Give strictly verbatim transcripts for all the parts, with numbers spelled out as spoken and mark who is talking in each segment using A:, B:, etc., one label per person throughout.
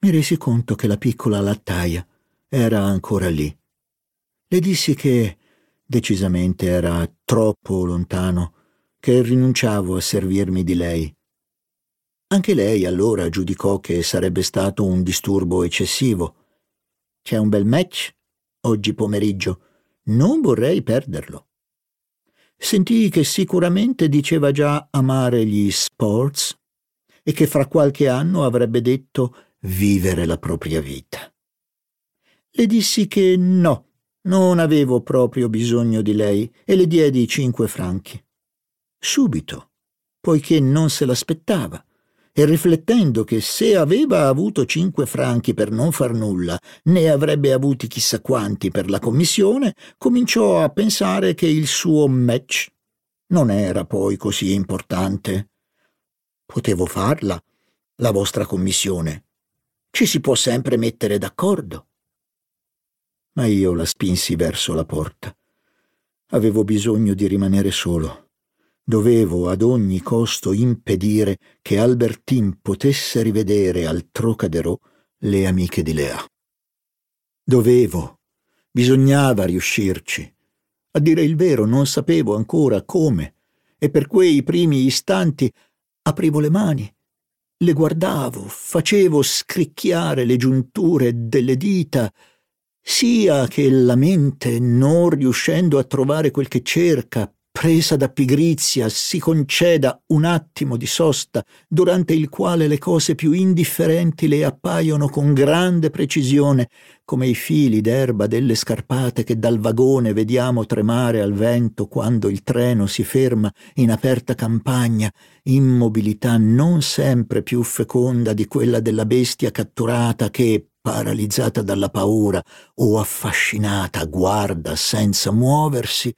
A: mi resi conto che la piccola lattaia era ancora lì. Le dissi che decisamente era troppo lontano, che rinunciavo a servirmi di lei. Anche lei allora giudicò che sarebbe stato un disturbo eccessivo. «C'è un bel match oggi pomeriggio, non vorrei perderlo». Sentii che sicuramente diceva già amare gli sports e che fra qualche anno avrebbe detto vivere la propria vita. Le dissi che no, non avevo proprio bisogno di lei e le diedi cinque franchi. Subito, poiché non se l'aspettava, e riflettendo che se aveva avuto cinque franchi per non far nulla, ne avrebbe avuti chissà quanti per la commissione, cominciò a pensare che il suo match non era poi così importante. «Potevo farla, la vostra commissione. Ci si può sempre mettere d'accordo». Ma io la spinsi verso la porta. Avevo bisogno di rimanere solo. Dovevo ad ogni costo impedire che Albertine potesse rivedere al Trocadero le amiche di Léa. Dovevo, bisognava riuscirci. A dire il vero non sapevo ancora come, e per quei primi istanti aprivo le mani, le guardavo, facevo scricchiare le giunture delle dita, sia che la mente, non riuscendo a trovare quel che cerca, presa da pigrizia, si conceda un attimo di sosta, durante il quale le cose più indifferenti le appaiono con grande precisione, come i fili d'erba delle scarpate che dal vagone vediamo tremare al vento quando il treno si ferma in aperta campagna, immobilità non sempre più feconda di quella della bestia catturata che, paralizzata dalla paura o affascinata, guarda senza muoversi,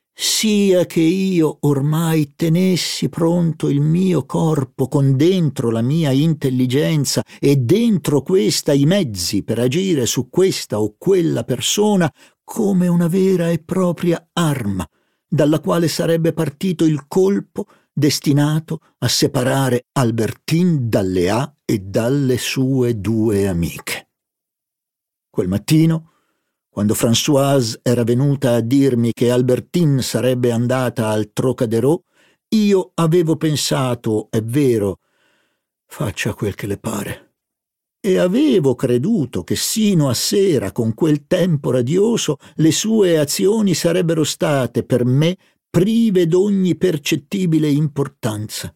A: sia che io ormai tenessi pronto il mio corpo con dentro la mia intelligenza e dentro questa i mezzi per agire su questa o quella persona come una vera e propria arma, dalla quale sarebbe partito il colpo destinato a separare Albertine da Léa e dalle sue due amiche. Quel mattino, quando Françoise era venuta a dirmi che Albertine sarebbe andata al Trocadero, io avevo pensato, è vero, faccia quel che le pare. E avevo creduto che sino a sera, con quel tempo radioso, le sue azioni sarebbero state per me prive d'ogni percettibile importanza.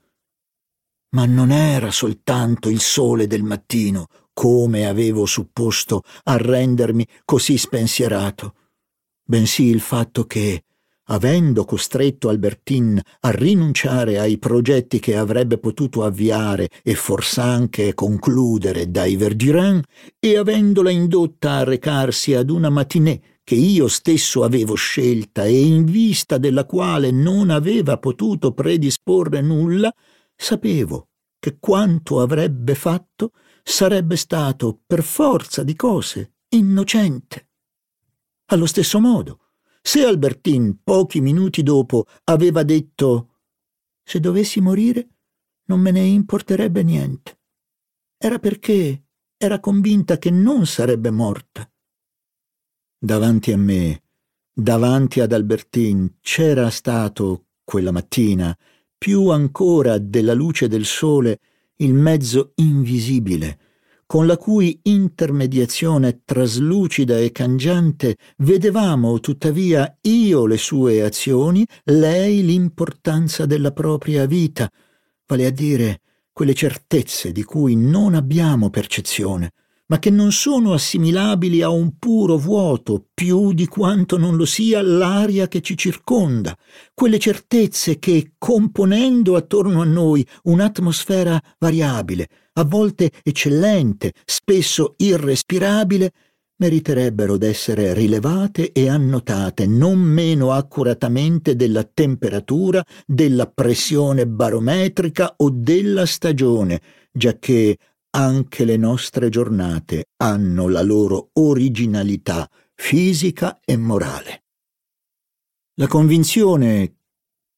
A: Ma non era soltanto il sole del mattino, come avevo supposto, a rendermi così spensierato, bensì il fatto che, avendo costretto Albertine a rinunciare ai progetti che avrebbe potuto avviare e fors'anche concludere dai Verdurins, e avendola indotta a recarsi ad una matinée che io stesso avevo scelta e in vista della quale non aveva potuto predisporre nulla, sapevo che quanto avrebbe fatto sarebbe stato, per forza di cose, innocente. Allo stesso modo, se Albertine, pochi minuti dopo, aveva detto «Se dovessi morire, non me ne importerebbe niente», era perché era convinta che non sarebbe morta. Davanti a me, davanti ad Albertine, c'era stato, quella mattina, più ancora della luce del sole, il mezzo invisibile, con la cui intermediazione traslucida e cangiante vedevamo tuttavia io le sue azioni, lei l'importanza della propria vita, vale a dire quelle certezze di cui non abbiamo percezione, ma che non sono assimilabili a un puro vuoto più di quanto non lo sia l'aria che ci circonda, quelle certezze che, componendo attorno a noi un'atmosfera variabile, a volte eccellente, spesso irrespirabile, meriterebbero d'essere rilevate e annotate non meno accuratamente della temperatura, della pressione barometrica o della stagione, giacché anche le nostre giornate hanno la loro originalità fisica e morale. La convinzione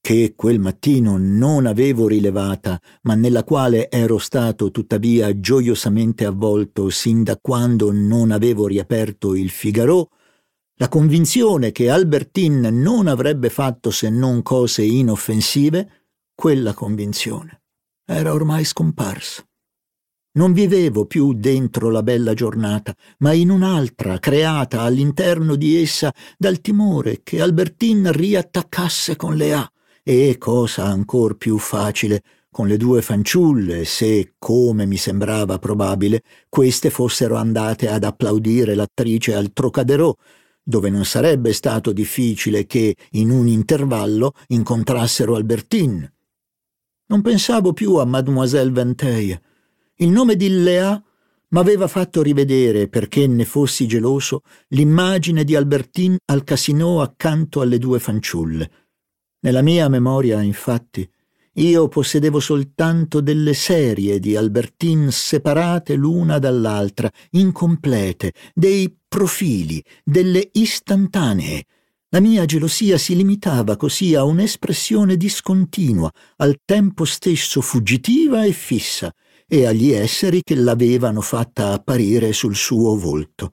A: che quel mattino non avevo rilevata, ma nella quale ero stato tuttavia gioiosamente avvolto sin da quando non avevo riaperto il Figaro, la convinzione che Albertine non avrebbe fatto se non cose inoffensive, quella convinzione era ormai scomparsa. Non vivevo più dentro la bella giornata, ma in un'altra creata all'interno di essa dal timore che Albertine riattaccasse con Leah e, cosa ancor più facile, con le due fanciulle, se, come mi sembrava probabile, queste fossero andate ad applaudire l'attrice al Trocadero, dove non sarebbe stato difficile che, in un intervallo, incontrassero Albertine. Non pensavo più a Mademoiselle Vinteuil. Il nome di Leah m'aveva fatto rivedere, perché ne fossi geloso, l'immagine di Albertine al casinò accanto alle due fanciulle. Nella mia memoria, infatti, io possedevo soltanto delle serie di Albertine separate l'una dall'altra, incomplete, dei profili, delle istantanee. La mia gelosia si limitava così a un'espressione discontinua, al tempo stesso fuggitiva e fissa, e agli esseri che l'avevano fatta apparire sul suo volto.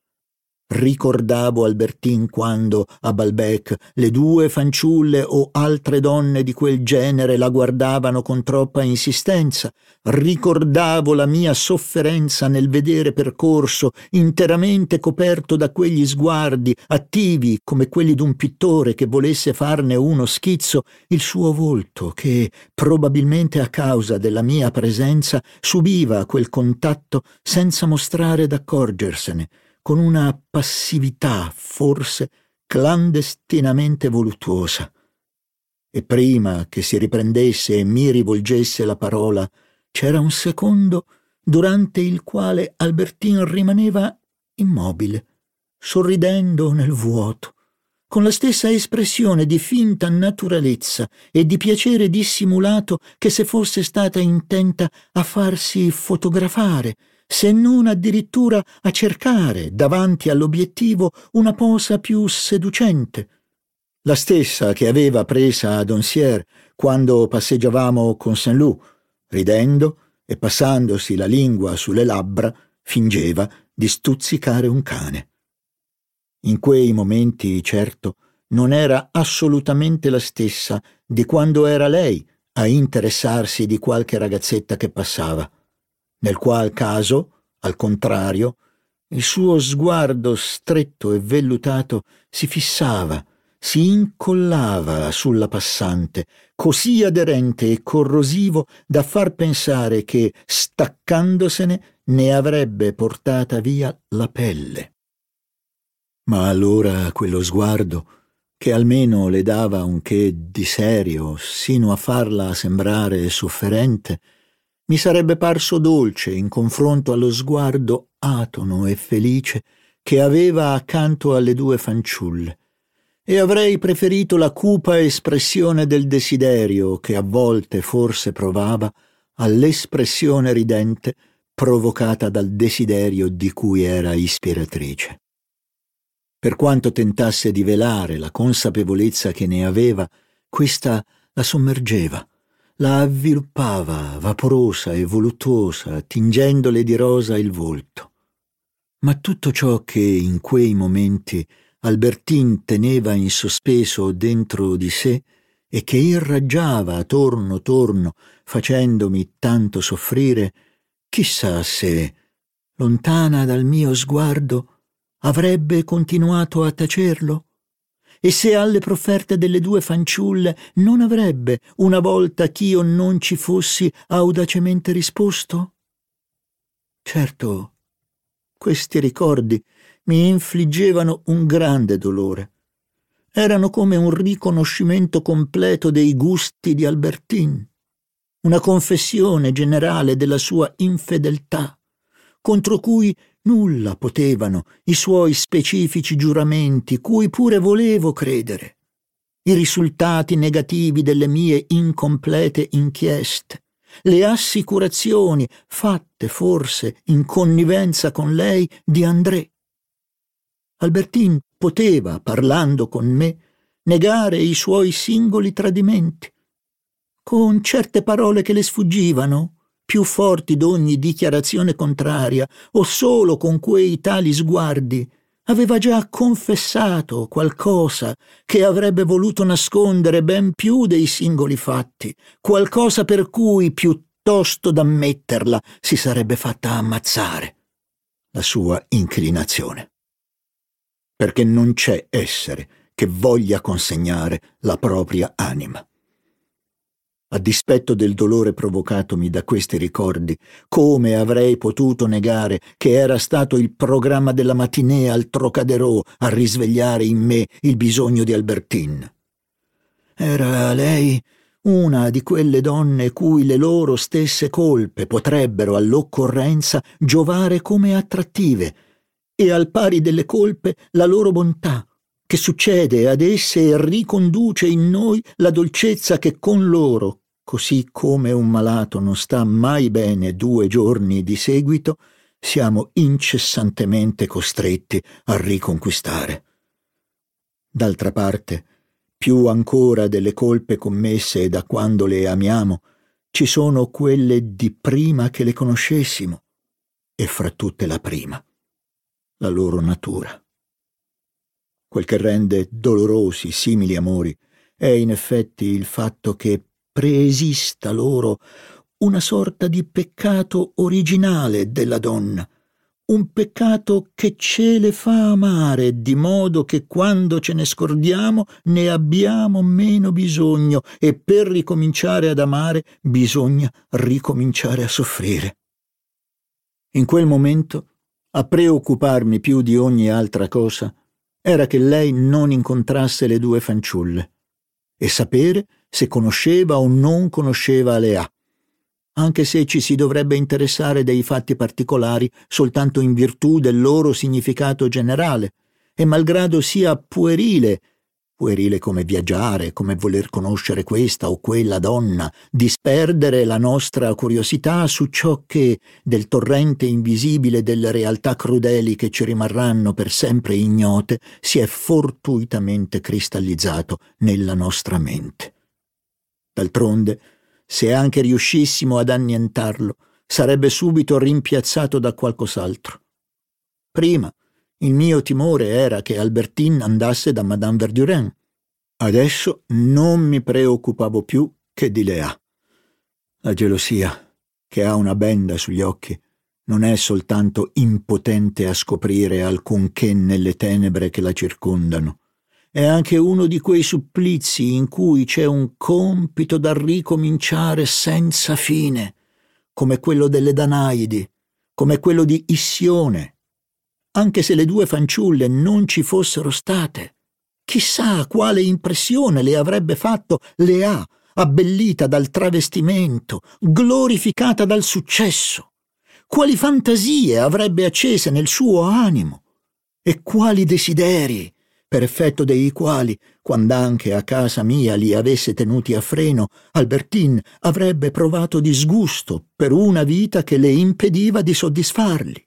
A: Ricordavo Albertine quando, a Balbec, le due fanciulle o altre donne di quel genere la guardavano con troppa insistenza. Ricordavo la mia sofferenza nel vedere percorso, interamente coperto da quegli sguardi, attivi come quelli d'un pittore che volesse farne uno schizzo, il suo volto che, probabilmente a causa della mia presenza, subiva quel contatto senza mostrare d'accorgersene, con una passività, forse, clandestinamente voluttuosa. E prima che si riprendesse e mi rivolgesse la parola, c'era un secondo durante il quale Albertine rimaneva immobile, sorridendo nel vuoto, con la stessa espressione di finta naturalezza e di piacere dissimulato che se fosse stata intenta a farsi fotografare, se non addirittura a cercare, davanti all'obiettivo, una posa più seducente. La stessa che aveva presa a Doncières quando passeggiavamo con Saint-Loup, ridendo e passandosi la lingua sulle labbra, fingeva di stuzzicare un cane. In quei momenti, certo, non era assolutamente la stessa di quando era lei a interessarsi di qualche ragazzetta che passava, nel qual caso, al contrario, il suo sguardo stretto e vellutato si fissava, si incollava sulla passante, così aderente e corrosivo da far pensare che, staccandosene, ne avrebbe portata via la pelle. Ma allora quello sguardo, che almeno le dava un che di serio, sino a farla sembrare sofferente, mi sarebbe parso dolce in confronto allo sguardo atono e felice che aveva accanto alle due fanciulle, e avrei preferito la cupa espressione del desiderio che a volte forse provava all'espressione ridente provocata dal desiderio di cui era ispiratrice. Per quanto tentasse di velare la consapevolezza che ne aveva, questa la sommergeva, la avviluppava vaporosa e voluttuosa, tingendole di rosa il volto. Ma tutto ciò che in quei momenti Albertine teneva in sospeso dentro di sé e che irraggiava torno torno facendomi tanto soffrire, chissà se, lontana dal mio sguardo, avrebbe continuato a tacerlo? E se alle profferte delle due fanciulle non avrebbe, una volta ch'io non ci fossi, audacemente risposto? Certo, questi ricordi mi infliggevano un grande dolore. Erano come un riconoscimento completo dei gusti di Albertine, una confessione generale della sua infedeltà, contro cui nulla potevano i suoi specifici giuramenti, cui pure volevo credere, i risultati negativi delle mie incomplete inchieste, le assicurazioni fatte forse in connivenza con lei di André. Albertine poteva, parlando con me, negare i suoi singoli tradimenti. Con certe parole che le sfuggivano, più forti d'ogni dichiarazione contraria, o solo con quei tali sguardi, aveva già confessato qualcosa che avrebbe voluto nascondere ben più dei singoli fatti, qualcosa per cui, piuttosto d'ammetterla, si sarebbe fatta ammazzare, la sua inclinazione. Perché non c'è essere che voglia consegnare la propria anima. A dispetto del dolore provocatomi da questi ricordi, come avrei potuto negare che era stato il programma della matinée al Trocadero a risvegliare in me il bisogno di Albertine? Era lei una di quelle donne cui le loro stesse colpe potrebbero all'occorrenza giovare come attrattive, e al pari delle colpe la loro bontà, che succede ad esse e riconduce in noi la dolcezza che con loro, così come un malato non sta mai bene due giorni di seguito, siamo incessantemente costretti a riconquistare. D'altra parte, più ancora delle colpe commesse da quando le amiamo, ci sono quelle di prima che le conoscessimo, e fra tutte la prima, la loro natura. Quel che rende dolorosi simili amori è in effetti il fatto che preesista loro una sorta di peccato originale della donna, un peccato che ce le fa amare, di modo che quando ce ne scordiamo ne abbiamo meno bisogno, e per ricominciare ad amare bisogna ricominciare a soffrire. In quel momento, a preoccuparmi più di ogni altra cosa, era che lei non incontrasse le due fanciulle e sapere se conosceva o non conosceva Leah, anche se ci si dovrebbe interessare dei fatti particolari soltanto in virtù del loro significato generale, e malgrado sia puerile, puerile come viaggiare, come voler conoscere questa o quella donna, disperdere la nostra curiosità su ciò che, del torrente invisibile delle realtà crudeli che ci rimarranno per sempre ignote, si è fortuitamente cristallizzato nella nostra mente. D'altronde, se anche riuscissimo ad annientarlo, sarebbe subito rimpiazzato da qualcos'altro. Prima, il mio timore era che Albertine andasse da Madame Verdurin. Adesso non mi preoccupavo più che di Leah. La gelosia, che ha una benda sugli occhi, non è soltanto impotente a scoprire alcunché nelle tenebre che la circondano. È anche uno di quei supplizi in cui c'è un compito da ricominciare senza fine, come quello delle Danaidi, come quello di Issione. Anche se le due fanciulle non ci fossero state, chissà quale impressione le avrebbe fatto Leah, abbellita dal travestimento, glorificata dal successo. Quali fantasie avrebbe accese nel suo animo e quali desideri, per effetto dei quali, quand'anche a casa mia li avesse tenuti a freno, Albertine avrebbe provato disgusto per una vita che le impediva di soddisfarli.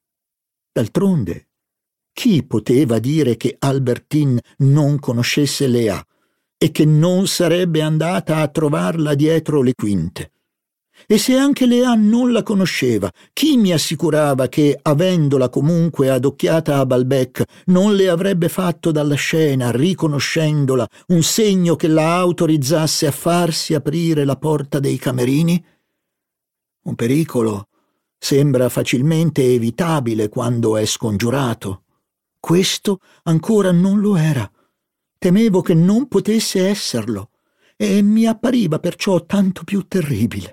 A: D'altronde, chi poteva dire che Albertine non conoscesse Leah e che non sarebbe andata a trovarla dietro le quinte? E se anche Leah non la conosceva, chi mi assicurava che, avendola comunque adocchiata a Balbec, non le avrebbe fatto dalla scena, riconoscendola, un segno che la autorizzasse a farsi aprire la porta dei camerini? Un pericolo sembra facilmente evitabile quando è scongiurato. Questo ancora non lo era. Temevo che non potesse esserlo, e mi appariva perciò tanto più terribile.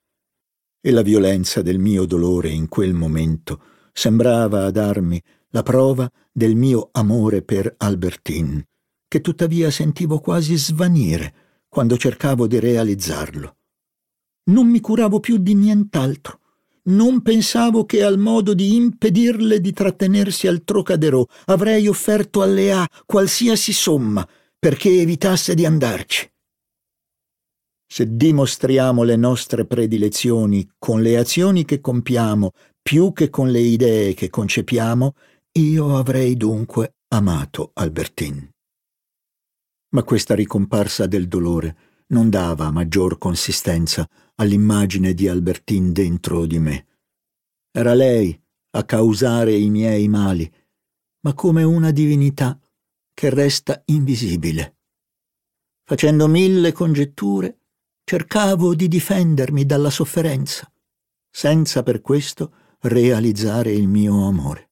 A: E la violenza del mio dolore in quel momento sembrava darmi la prova del mio amore per Albertine, che tuttavia sentivo quasi svanire quando cercavo di realizzarlo. Non mi curavo più di nient'altro. Non pensavo che al modo di impedirle di trattenersi al Trocadero avrei offerto a Leah qualsiasi somma perché evitasse di andarci. Se dimostriamo le nostre predilezioni con le azioni che compiamo più che con le idee che concepiamo, io avrei dunque amato Albertine. Ma questa ricomparsa del dolore non dava maggior consistenza all'immagine di Albertine dentro di me. Era lei a causare i miei mali, ma come una divinità che resta invisibile. Facendo mille congetture, cercavo di difendermi dalla sofferenza, senza per questo realizzare il mio amore.